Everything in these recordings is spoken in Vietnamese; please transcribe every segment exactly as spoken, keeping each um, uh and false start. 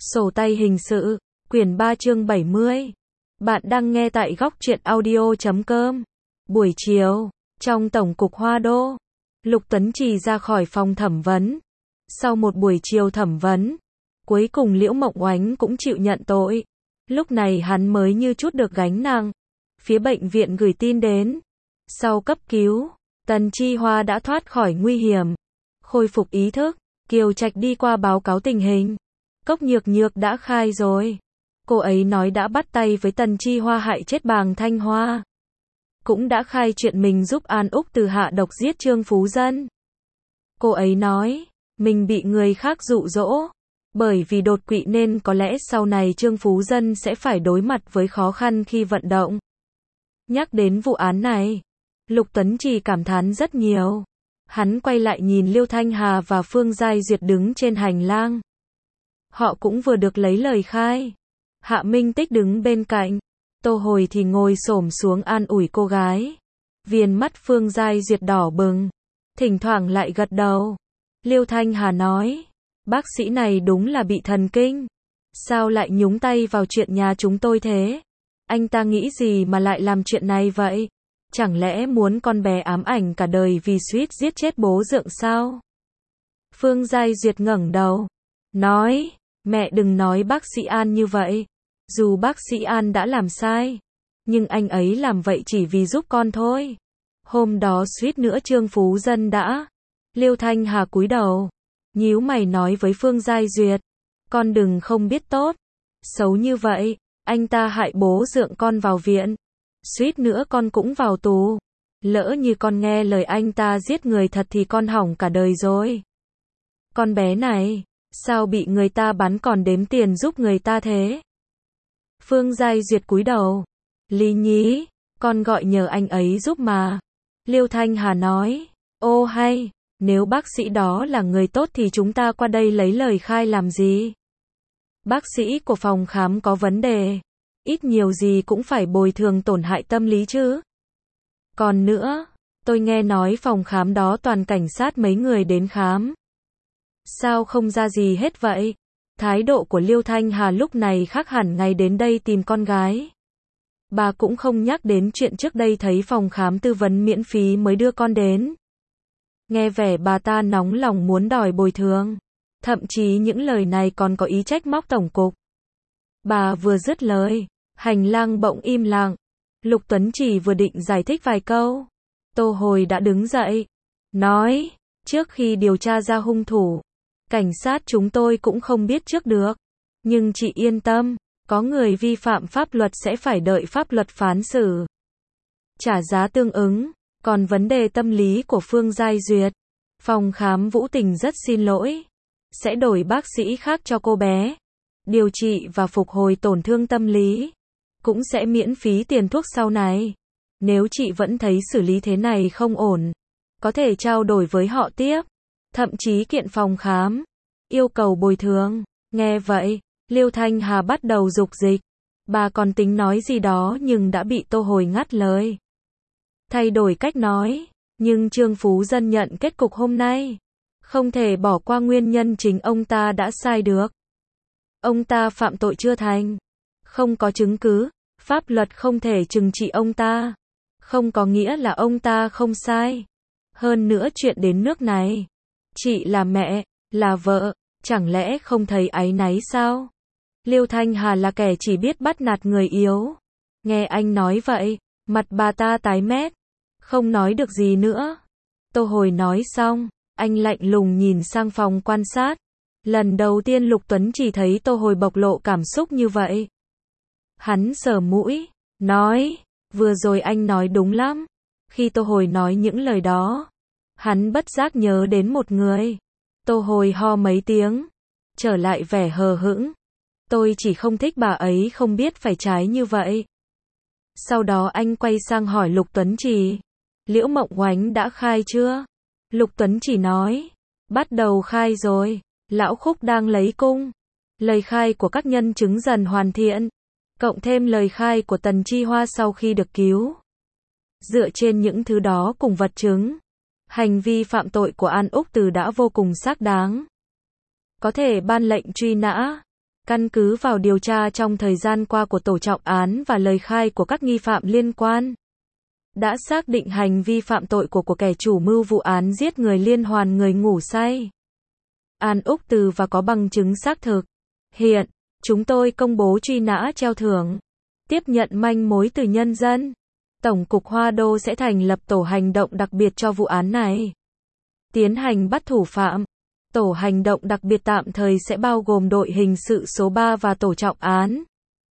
Sổ tay hình sự, quyển ba chương bảy mươi. Bạn đang nghe tại góc truyện audio chấm com. Buổi chiều, trong Tổng cục Hoa Đô, Lục Tuấn Trì ra khỏi phòng thẩm vấn. Sau một buổi chiều thẩm vấn, cuối cùng Liễu Mộng Oánh cũng chịu nhận tội. Lúc này hắn mới như chút được gánh nặng. Phía bệnh viện gửi tin đến. Sau cấp cứu, Tần Chi Hoa đã thoát khỏi nguy hiểm, khôi phục ý thức. Kiều Trạch đi qua báo cáo tình hình. Cốc Nhược Nhược đã khai rồi. Cô ấy nói đã bắt tay với Tần Chi Hoa hại chết Bàng Thanh Hoa. Cũng đã khai chuyện mình giúp An Úc Từ hạ độc giết Trương Phú Dân. Cô ấy nói, mình bị người khác dụ dỗ. Bởi vì đột quỵ nên có lẽ sau này Trương Phú Dân sẽ phải đối mặt với khó khăn khi vận động. Nhắc đến vụ án này, Lục Tuấn Trì cảm thán rất nhiều. Hắn quay lại nhìn Liêu Thanh Hà và Phương Giai Duyệt đứng trên hành lang. Họ cũng vừa được lấy lời khai. Hạ Minh Tích đứng bên cạnh. Tô Hồi thì ngồi xổm xuống an ủi cô gái. Viền mắt Phương Giai Duyệt đỏ bừng. Thỉnh thoảng lại gật đầu. Liêu Thanh Hà nói, bác sĩ này đúng là bị thần kinh. Sao lại nhúng tay vào chuyện nhà chúng tôi thế? Anh ta nghĩ gì mà lại làm chuyện này vậy? Chẳng lẽ muốn con bé ám ảnh cả đời vì suýt giết chết bố Dượng sao? Phương Giai Duyệt ngẩng đầu, nói, mẹ đừng nói bác sĩ An như vậy. Dù bác sĩ An đã làm sai, nhưng anh ấy làm vậy chỉ vì giúp con thôi. Hôm đó suýt nữa Trương Phú Dân đã. Liêu Thanh Hà cúi đầu, nhíu mày nói với Phương Giai Duyệt, con đừng không biết tốt, xấu như vậy, anh ta hại bố Dượng con vào viện. Suýt nữa con cũng vào tù. Lỡ như con nghe lời anh ta giết người thật thì con hỏng cả đời rồi. Con bé này, sao bị người ta bắn còn đếm tiền giúp người ta thế? Phương Giai Duyệt cúi đầu. Lý nhí, con gọi nhờ anh ấy giúp mà. Liêu Thanh Hà nói, ô hay, nếu bác sĩ đó là người tốt thì chúng ta qua đây lấy lời khai làm gì? Bác sĩ của phòng khám có vấn đề. Ít nhiều gì cũng phải bồi thường tổn hại tâm lý chứ. Còn nữa, tôi nghe nói phòng khám đó toàn cảnh sát mấy người đến khám. Sao không ra gì hết vậy? Thái độ của Liêu Thanh Hà lúc này khác hẳn ngày đến đây tìm con gái. Bà cũng không nhắc đến chuyện trước đây thấy phòng khám tư vấn miễn phí mới đưa con đến. Nghe vẻ bà ta nóng lòng muốn đòi bồi thường. Thậm chí những lời này còn có ý trách móc tổng cục. Bà vừa dứt lời, hành lang bỗng im lặng. Lục Tuấn Trì vừa định giải thích vài câu, Tô Hồi đã đứng dậy, nói, trước khi điều tra ra hung thủ, cảnh sát chúng tôi cũng không biết trước được. Nhưng chị yên tâm, có người vi phạm pháp luật sẽ phải đợi pháp luật phán xử, trả giá tương ứng. Còn vấn đề tâm lý của Phương Giai Duyệt, phòng khám Vũ Tình rất xin lỗi, sẽ đổi bác sĩ khác cho cô bé, điều trị và phục hồi tổn thương tâm lý. Cũng sẽ miễn phí tiền thuốc sau này. Nếu chị vẫn thấy xử lý thế này không ổn, có thể trao đổi với họ tiếp, thậm chí kiện phòng khám, yêu cầu bồi thường. Nghe vậy, Liêu Thanh Hà bắt đầu dục dịch. Bà còn tính nói gì đó nhưng đã bị Tô Hồi ngắt lời. Thay đổi cách nói, nhưng Trương Phú Dân nhận kết cục hôm nay. Không thể bỏ qua nguyên nhân chính ông ta đã sai được. Ông ta phạm tội chưa thành. Không có chứng cứ, pháp luật không thể trừng trị ông ta. Không có nghĩa là ông ta không sai. Hơn nữa chuyện đến nước này, chị là mẹ, là vợ, chẳng lẽ không thấy áy náy sao? Liêu Thanh Hà là kẻ chỉ biết bắt nạt người yếu. Nghe anh nói vậy, mặt bà ta tái mét, không nói được gì nữa. Tô Hồi nói xong, anh lạnh lùng nhìn sang phòng quan sát. Lần đầu tiên Lục Tuấn chỉ thấy Tô Hồi bộc lộ cảm xúc như vậy. Hắn sờ mũi, nói, vừa rồi anh nói đúng lắm. Khi Tô Hồi nói những lời đó, hắn bất giác nhớ đến một người. Tô Hồi ho mấy tiếng, trở lại vẻ hờ hững. Tôi chỉ không thích bà ấy không biết phải trái như vậy. Sau đó anh quay sang hỏi Lục Tuấn Trì, Liễu Mộng Oánh đã khai chưa? Lục Tuấn Trì nói, bắt đầu khai rồi, Lão Khúc đang lấy cung. Lời khai của các nhân chứng dần hoàn thiện, cộng thêm lời khai của Tần Chi Hoa sau khi được cứu. Dựa trên những thứ đó cùng vật chứng, hành vi phạm tội của An Úc Từ đã vô cùng xác đáng. Có thể ban lệnh truy nã. Căn cứ vào điều tra trong thời gian qua của tổ trọng án và lời khai của các nghi phạm liên quan, đã xác định hành vi phạm tội của của kẻ chủ mưu vụ án giết người liên hoàn người ngủ say, An Úc Từ, và có bằng chứng xác thực. Hiện, chúng tôi công bố truy nã treo thưởng. Tiếp nhận manh mối từ nhân dân, Tổng cục Hoa Đô sẽ thành lập tổ hành động đặc biệt cho vụ án này, tiến hành bắt thủ phạm. Tổ hành động đặc biệt tạm thời sẽ bao gồm đội hình sự số ba và tổ trọng án.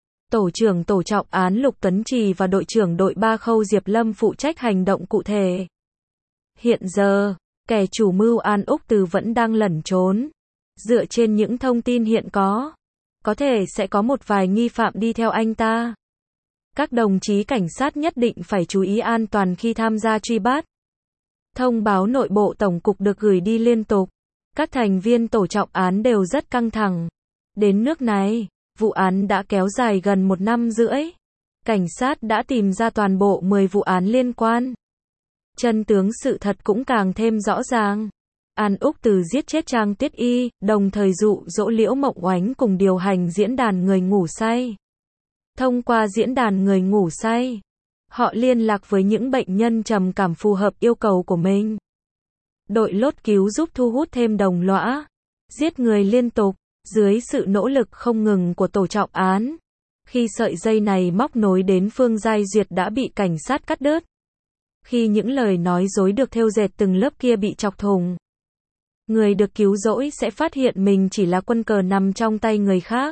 Tổ trưởng tổ trọng án Lục Tuấn Trì và đội trưởng đội ba Khâu Diệp Lâm phụ trách hành động cụ thể. Hiện giờ, kẻ chủ mưu An Úc Từ vẫn đang lẩn trốn. Dựa trên những thông tin hiện có, có thể sẽ có một vài nghi phạm đi theo anh ta. Các đồng chí cảnh sát nhất định phải chú ý an toàn khi tham gia truy bắt. Thông báo nội bộ Tổng cục được gửi đi liên tục. Các thành viên tổ trọng án đều rất căng thẳng. Đến nước này, vụ án đã kéo dài gần một năm rưỡi. Cảnh sát đã tìm ra toàn bộ mười vụ án liên quan. Chân tướng sự thật cũng càng thêm rõ ràng. An Úc Từ giết chết Trang Tuyết Y, đồng thời dụ dỗ Liễu Mộng Oánh cùng điều hành diễn đàn người ngủ say. Thông qua diễn đàn người ngủ say, họ liên lạc với những bệnh nhân trầm cảm phù hợp yêu cầu của mình. Đội lốt cứu giúp thu hút thêm đồng lõa, giết người liên tục, dưới sự nỗ lực không ngừng của tổ trọng án. Khi sợi dây này móc nối đến Phương Giai Duyệt đã bị cảnh sát cắt đứt. Khi những lời nói dối được thêu dệt từng lớp kia bị chọc thủng, người được cứu rỗi sẽ phát hiện mình chỉ là quân cờ nằm trong tay người khác,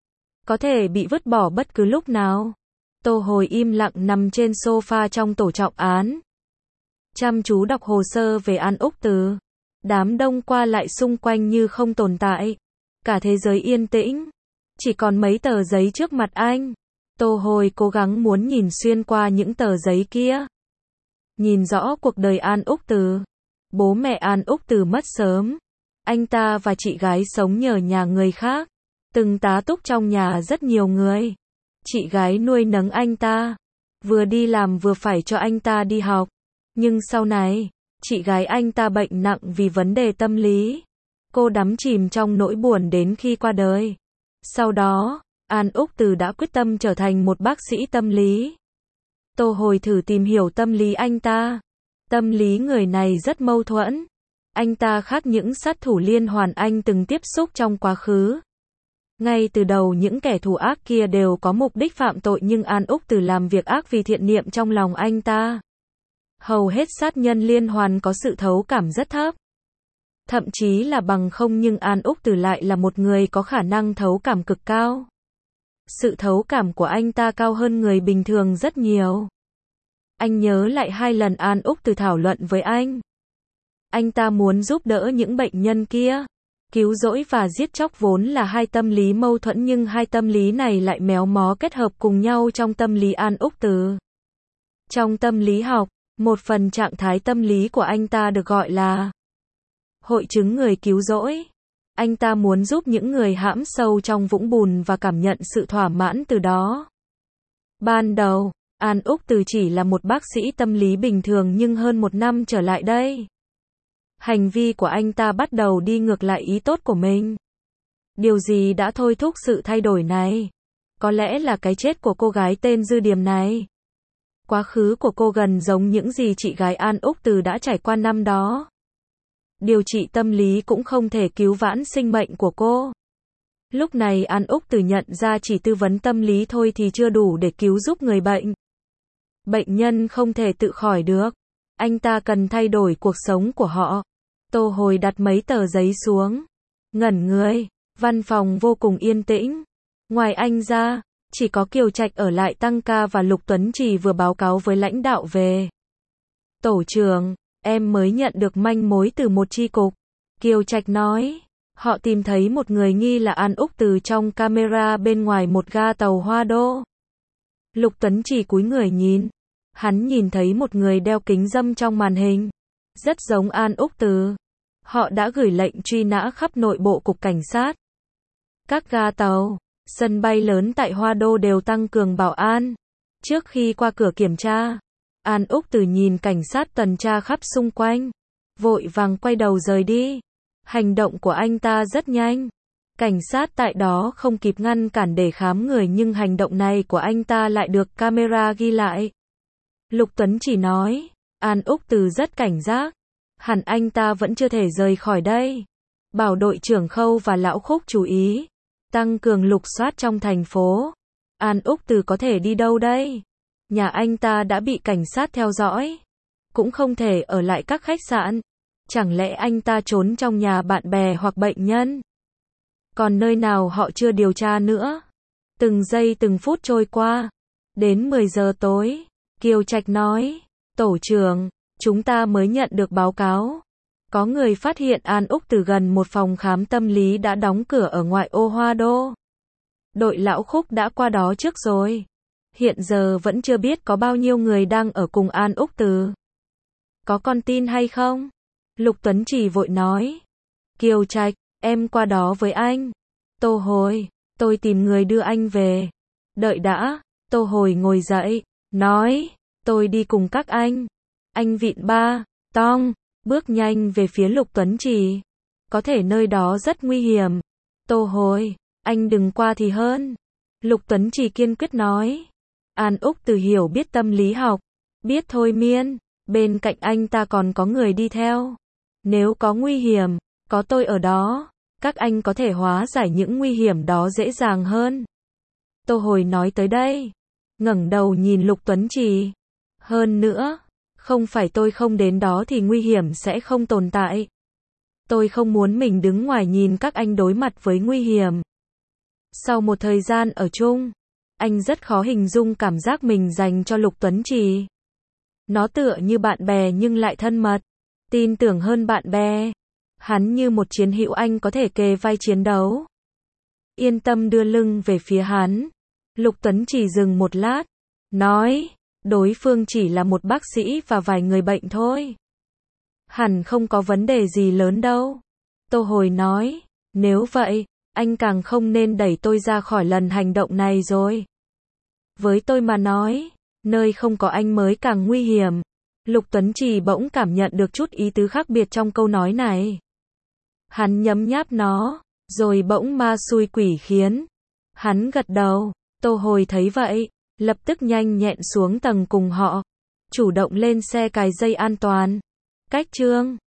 có thể bị vứt bỏ bất cứ lúc nào. Tô Hồi im lặng nằm trên sofa trong tổ trọng án, chăm chú đọc hồ sơ về An Úc Từ. Đám đông qua lại xung quanh như không tồn tại. Cả thế giới yên tĩnh. Chỉ còn mấy tờ giấy trước mặt anh. Tô Hồi cố gắng muốn nhìn xuyên qua những tờ giấy kia. Nhìn rõ cuộc đời An Úc Từ. Bố mẹ An Úc Từ mất sớm. Anh ta và chị gái sống nhờ nhà người khác. Từng tá túc trong nhà rất nhiều người. Chị gái nuôi nấng anh ta. Vừa đi làm vừa phải cho anh ta đi học. Nhưng sau này, chị gái anh ta bệnh nặng vì vấn đề tâm lý. Cô đắm chìm trong nỗi buồn đến khi qua đời. Sau đó, An Úc Từ đã quyết tâm trở thành một bác sĩ tâm lý. Tô Hồi thử tìm hiểu tâm lý anh ta. Tâm lý người này rất mâu thuẫn. Anh ta khác những sát thủ liên hoàn anh từng tiếp xúc trong quá khứ. Ngay từ đầu những kẻ thù ác kia đều có mục đích phạm tội, nhưng An Úc Từ làm việc ác vì thiện niệm trong lòng anh ta. Hầu hết sát nhân liên hoàn có sự thấu cảm rất thấp. Thậm chí là bằng không, nhưng An Úc Từ lại là một người có khả năng thấu cảm cực cao. Sự thấu cảm của anh ta cao hơn người bình thường rất nhiều. Anh nhớ lại hai lần An Úc Từ thảo luận với anh. Anh ta muốn giúp đỡ những bệnh nhân kia. Cứu rỗi và giết chóc vốn là hai tâm lý mâu thuẫn, nhưng hai tâm lý này lại méo mó kết hợp cùng nhau trong tâm lý An Úc Từ. Trong tâm lý học, một phần trạng thái tâm lý của anh ta được gọi là hội chứng người cứu rỗi. Anh ta muốn giúp những người hãm sâu trong vũng bùn và cảm nhận sự thỏa mãn từ đó. Ban đầu, An Úc Từ chỉ là một bác sĩ tâm lý bình thường, nhưng hơn một năm trở lại đây, hành vi của anh ta bắt đầu đi ngược lại ý tốt của mình. Điều gì đã thôi thúc sự thay đổi này? Có lẽ là cái chết của cô gái tên Dư Điềm này. Quá khứ của cô gần giống những gì chị gái An Úc Từ đã trải qua năm đó. Điều trị tâm lý cũng không thể cứu vãn sinh mệnh của cô. Lúc này An Úc Từ nhận ra chỉ tư vấn tâm lý thôi thì chưa đủ để cứu giúp người bệnh. Bệnh nhân không thể tự khỏi được. Anh ta cần thay đổi cuộc sống của họ. Tô Hồi đặt mấy tờ giấy xuống. Ngẩn người. Văn phòng vô cùng yên tĩnh. Ngoài anh ra, chỉ có Kiều Trạch ở lại tăng ca và Lục Tuấn Trì vừa báo cáo với lãnh đạo về. Tổ trưởng, em mới nhận được manh mối từ một chi cục. Kiều Trạch nói, họ tìm thấy một người nghi là An Úc Từ trong camera bên ngoài một ga tàu Hoa Đô. Lục Tuấn Trì cúi người nhìn. Hắn nhìn thấy một người đeo kính râm trong màn hình. Rất giống An Úc Từ. Họ đã gửi lệnh truy nã khắp nội bộ cục cảnh sát. Các ga tàu, sân bay lớn tại Hoa Đô đều tăng cường bảo an. Trước khi qua cửa kiểm tra, An Úc Từ nhìn cảnh sát tuần tra khắp xung quanh, vội vàng quay đầu rời đi. Hành động của anh ta rất nhanh. Cảnh sát tại đó không kịp ngăn cản để khám người nhưng hành động này của anh ta lại được camera ghi lại. Lục Tuấn chỉ nói, An Úc Từ rất cảnh giác. Hẳn anh ta vẫn chưa thể rời khỏi đây. Bảo đội trưởng Khâu và Lão Khúc chú ý. Tăng cường lục soát trong thành phố. An Úc Từ có thể đi đâu đây? Nhà anh ta đã bị cảnh sát theo dõi. Cũng không thể ở lại các khách sạn. Chẳng lẽ anh ta trốn trong nhà bạn bè hoặc bệnh nhân? Còn nơi nào họ chưa điều tra nữa? Từng giây từng phút trôi qua. Đến mười giờ tối, Kiều Trạch nói, tổ trưởng, chúng ta mới nhận được báo cáo. Có người phát hiện An Úc Từ gần một phòng khám tâm lý đã đóng cửa ở ngoại ô Hoa Đô. Đội Lão Khúc đã qua đó trước rồi. Hiện giờ vẫn chưa biết có bao nhiêu người đang ở cùng An Úc Từ. Có con tin hay không? Lục Tuấn Chỉ vội nói. Kiều Trạch, em qua đó với anh. Tô Hồi, tôi tìm người đưa anh về. Đợi đã, Tô Hồi ngồi dậy, nói, tôi đi cùng các anh. Anh vịn ba, tong, bước nhanh về phía Lục Tuấn Chỉ. Có thể nơi đó rất nguy hiểm. Tô Hồi, anh đừng qua thì hơn. Lục Tuấn Chỉ kiên quyết nói. An Úc Từ hiểu biết tâm lý học, biết thôi miên, bên cạnh anh ta còn có người đi theo. Nếu có nguy hiểm, có tôi ở đó, các anh có thể hóa giải những nguy hiểm đó dễ dàng hơn. Tô Hồi nói tới đây, ngẩng đầu nhìn Lục Tuấn Chỉ. Hơn nữa, không phải tôi không đến đó thì nguy hiểm sẽ không tồn tại. Tôi không muốn mình đứng ngoài nhìn các anh đối mặt với nguy hiểm. Sau một thời gian ở chung, anh rất khó hình dung cảm giác mình dành cho Lục Tuấn Chỉ. Nó tựa như bạn bè nhưng lại thân mật, tin tưởng hơn bạn bè. Hắn như một chiến hữu anh có thể kề vai chiến đấu. Yên tâm đưa lưng về phía hắn. Lục Tuấn Chỉ dừng một lát, nói, đối phương chỉ là một bác sĩ và vài người bệnh thôi. Hẳn không có vấn đề gì lớn đâu. Tô Hồi nói, nếu vậy, anh càng không nên đẩy tôi ra khỏi lần hành động này rồi. Với tôi mà nói, nơi không có anh mới càng nguy hiểm. Lục Tuấn Chỉ bỗng cảm nhận được chút ý tứ khác biệt trong câu nói này. Hắn nhấm nháp nó, rồi bỗng ma xui quỷ khiến. Hắn gật đầu, Tô Hồi thấy vậy, lập tức nhanh nhẹn xuống tầng cùng họ, chủ động lên xe cài dây an toàn. Cách chương